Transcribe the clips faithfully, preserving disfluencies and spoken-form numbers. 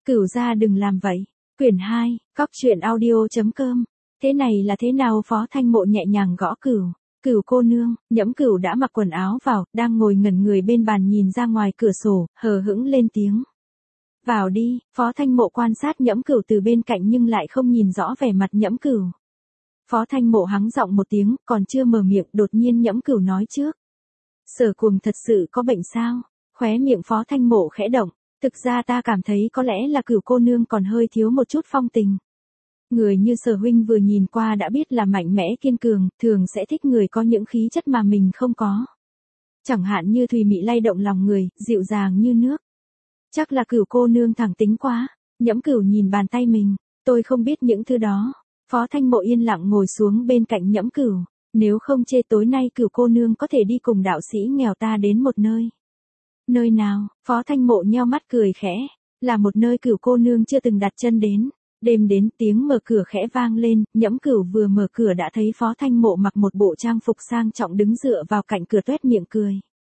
Cửu gia đừng làm vậy. Quyển hai, Cóc truyện audio chấm com. Thế này là thế nào? Phó Thanh Mộ nhẹ nhàng gõ Cửu. Cửu cô nương. Nhẫm Cửu đã mặc quần áo vào, đang ngồi ngẩn người bên bàn nhìn ra ngoài cửa sổ, hờ hững lên tiếng. Vào đi. Phó Thanh Mộ quan sát Nhẫm Cửu từ bên cạnh nhưng lại không nhìn rõ vẻ mặt Nhẫm Cửu. Phó Thanh Mộ hắng giọng một tiếng, còn chưa mở miệng, đột nhiên Nhẫm Cửu nói trước. Sở Cuồng thật sự có bệnh sao? Khóe miệng Phó Thanh Mộ khẽ động. Thực ra ta cảm thấy có lẽ là Cửu cô nương còn hơi thiếu một chút phong tình. Người như Sở huynh vừa nhìn qua đã biết là mạnh mẽ kiên cường, thường sẽ thích người có những khí chất mà mình không có. Chẳng hạn như thùy mị lay động lòng người, dịu dàng như nước. Chắc là Cửu cô nương thẳng tính quá. Nhẫm Cửu nhìn bàn tay mình, tôi không biết những thứ đó. Phó Thanh Mộ yên lặng ngồi xuống bên cạnh Nhẫm Cửu. Nếu không chê tối nay Cửu cô nương có thể đi cùng đạo sĩ nghèo ta đến một nơi. Nơi nào? Phó Thanh Mộ nheo mắt cười khẽ. Là một nơi Cửu cô nương chưa từng đặt chân đến. Đêm đến tiếng mở cửa khẽ vang lên, Nhẫm Cửu vừa mở cửa đã thấy Phó Thanh Mộ mặc một bộ trang phục sang trọng đứng dựa vào cạnh cửa tuét miệng cười.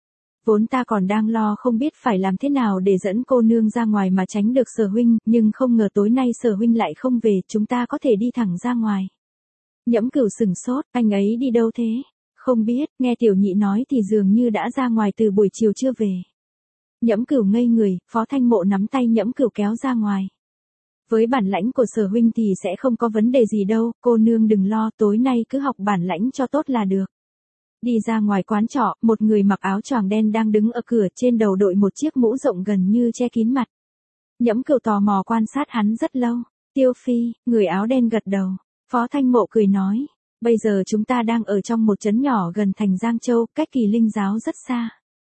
Vốn ta còn đang lo không biết phải làm thế nào để dẫn cô nương ra ngoài mà tránh được Sở huynh, nhưng không ngờ tối nay Sở huynh lại không về, chúng ta có thể đi thẳng ra ngoài. Nhẫm Cửu sừng sốt, anh ấy đi đâu thế? Không biết, nghe tiểu nhị nói thì dường như đã ra ngoài từ buổi chiều chưa về. Nhẫm Cửu ngây người, Phó Thanh Mộ nắm tay Nhẫm Cửu kéo ra ngoài. Với bản lãnh của Sở huynh thì sẽ không có vấn đề gì đâu, cô nương đừng lo, tối nay cứ học bản lãnh cho tốt là được. Đi ra ngoài quán trọ, một người mặc áo choàng đen đang đứng ở cửa, trên đầu đội một chiếc mũ rộng gần như che kín mặt. Nhẫm Cửu tò mò quan sát hắn rất lâu. Tiêu Phi, người áo đen gật đầu. Phó Thanh Mộ cười nói, bây giờ chúng ta đang ở trong một trấn nhỏ gần thành Giang Châu, cách Kỳ Linh giáo rất xa.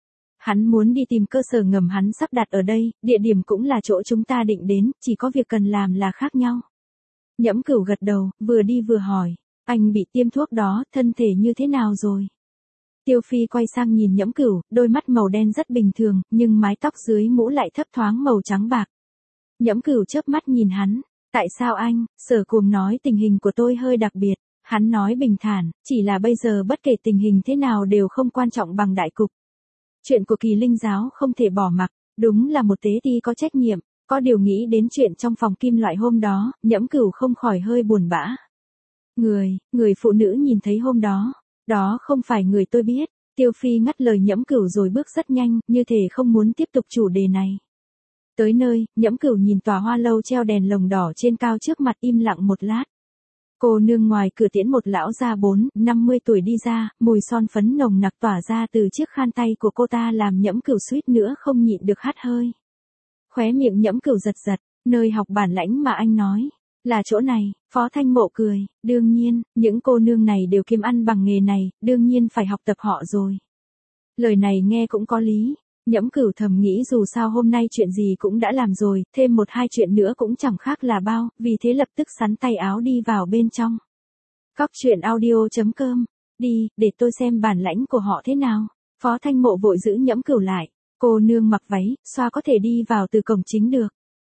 Hắn muốn đi tìm cơ sở ngầm hắn sắp đặt ở đây, địa điểm cũng là chỗ chúng ta định đến, chỉ có việc cần làm là khác nhau. Nhẫm Cửu gật đầu, vừa đi vừa hỏi, anh bị tiêm thuốc đó, thân thể như thế nào rồi? Tiêu Phi quay sang nhìn Nhẫm Cửu, đôi mắt màu đen rất bình thường, nhưng mái tóc dưới mũ lại thấp thoáng màu trắng bạc. Nhẫm Cửu chớp mắt nhìn hắn, tại sao anh? Sở Cuồng nói tình hình của tôi hơi đặc biệt. Hắn nói bình thản, chỉ là bây giờ bất kể tình hình thế nào đều không quan trọng bằng đại cục. Chuyện của Kỳ Linh giáo không thể bỏ mặc, đúng là một tế ti có trách nhiệm. Có điều nghĩ đến chuyện trong phòng kim loại hôm đó, Nhẫm Cửu không khỏi hơi buồn bã. Người, người phụ nữ nhìn thấy hôm đó, đó không phải người tôi biết. Tiêu Phi ngắt lời Nhẫm Cửu rồi bước rất nhanh, như thể không muốn tiếp tục chủ đề này. Tới nơi, Nhẫm Cửu nhìn tòa hoa lâu treo đèn lồng đỏ trên cao trước mặt im lặng một lát. Cô nương ngoài cửa tiễn một lão già bốn, năm mươi tuổi đi ra, mùi son phấn nồng nặc tỏa ra từ chiếc khăn tay của cô ta làm Nhẫm Cửu suýt nữa không nhịn được hắt hơi. Khóe miệng Nhẫm Cửu giật giật, nơi học bản lãnh mà anh nói, là chỗ này. Phó Thanh Mộ cười, đương nhiên, những cô nương này đều kiếm ăn bằng nghề này, đương nhiên phải học tập họ rồi. Lời này nghe cũng có lý. Nhẫm Cửu thầm nghĩ dù sao hôm nay chuyện gì cũng đã làm rồi, thêm một hai chuyện nữa cũng chẳng khác là bao, vì thế lập tức xắn tay áo đi vào bên trong. Cóc truyện audio chấm com, đi, để tôi xem bản lãnh của họ thế nào. Phó Thanh Mộ vội giữ Nhẫm Cửu lại, cô nương mặc váy, xoa có thể đi vào từ cổng chính được.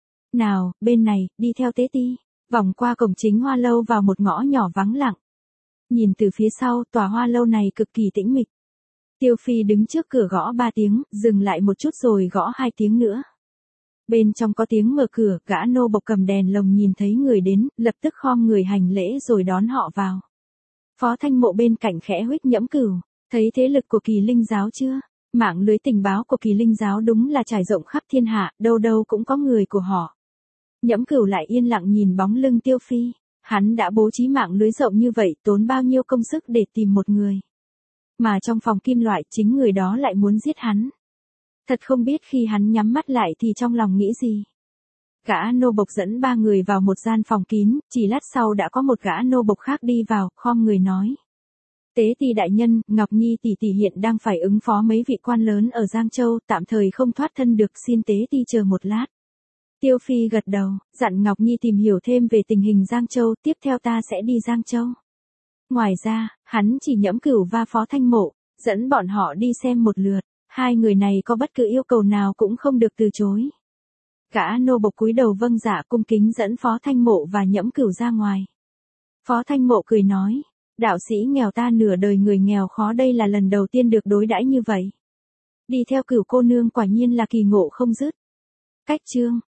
Nào, bên này, đi theo tế ti, vòng qua cổng chính hoa lâu vào một ngõ nhỏ vắng lặng. Nhìn từ phía sau, tòa hoa lâu này cực kỳ tĩnh mịch. Tiêu Phi đứng trước cửa gõ ba tiếng, dừng lại một chút rồi gõ hai tiếng nữa. Bên trong có tiếng mở cửa, gã nô bộc cầm đèn lồng nhìn thấy người đến, lập tức khom người hành lễ rồi đón họ vào. Phó Thanh Mộ bên cạnh khẽ huých Nhẫm Cửu, thấy thế lực của Kỳ Linh giáo chưa? Mạng lưới tình báo của Kỳ Linh giáo đúng là trải rộng khắp thiên hạ, đâu đâu cũng có người của họ. Nhẫm Cửu lại yên lặng nhìn bóng lưng Tiêu Phi, hắn đã bố trí mạng lưới rộng như vậy, tốn bao nhiêu công sức để tìm một người. Mà trong phòng kim loại chính người đó lại muốn giết hắn. Thật không biết khi hắn nhắm mắt lại thì trong lòng nghĩ gì. Gã nô bộc dẫn ba người vào một gian phòng kín, chỉ lát sau đã có một gã nô bộc khác đi vào, khom người nói. Tế ti đại nhân, Ngọc Nhi tỷ tỷ hiện đang phải ứng phó mấy vị quan lớn ở Giang Châu, tạm thời không thoát thân được, xin tế ti chờ một lát. Tiêu Phi gật đầu, dặn Ngọc Nhi tìm hiểu thêm về tình hình Giang Châu, tiếp theo ta sẽ đi Giang Châu. Ngoài ra, hắn chỉ Nhẫm Cửu và Phó Thanh Mộ, dẫn bọn họ đi xem một lượt, hai người này có bất cứ yêu cầu nào cũng không được từ chối. Gã nô bộc cúi đầu vâng dạ cung kính dẫn Phó Thanh Mộ và Nhẫm Cửu ra ngoài. Phó Thanh Mộ cười nói, đạo sĩ nghèo ta nửa đời người nghèo khó đây là lần đầu tiên được đối đãi như vậy. Đi theo Cửu cô nương quả nhiên là kỳ ngộ không dứt. Cách chương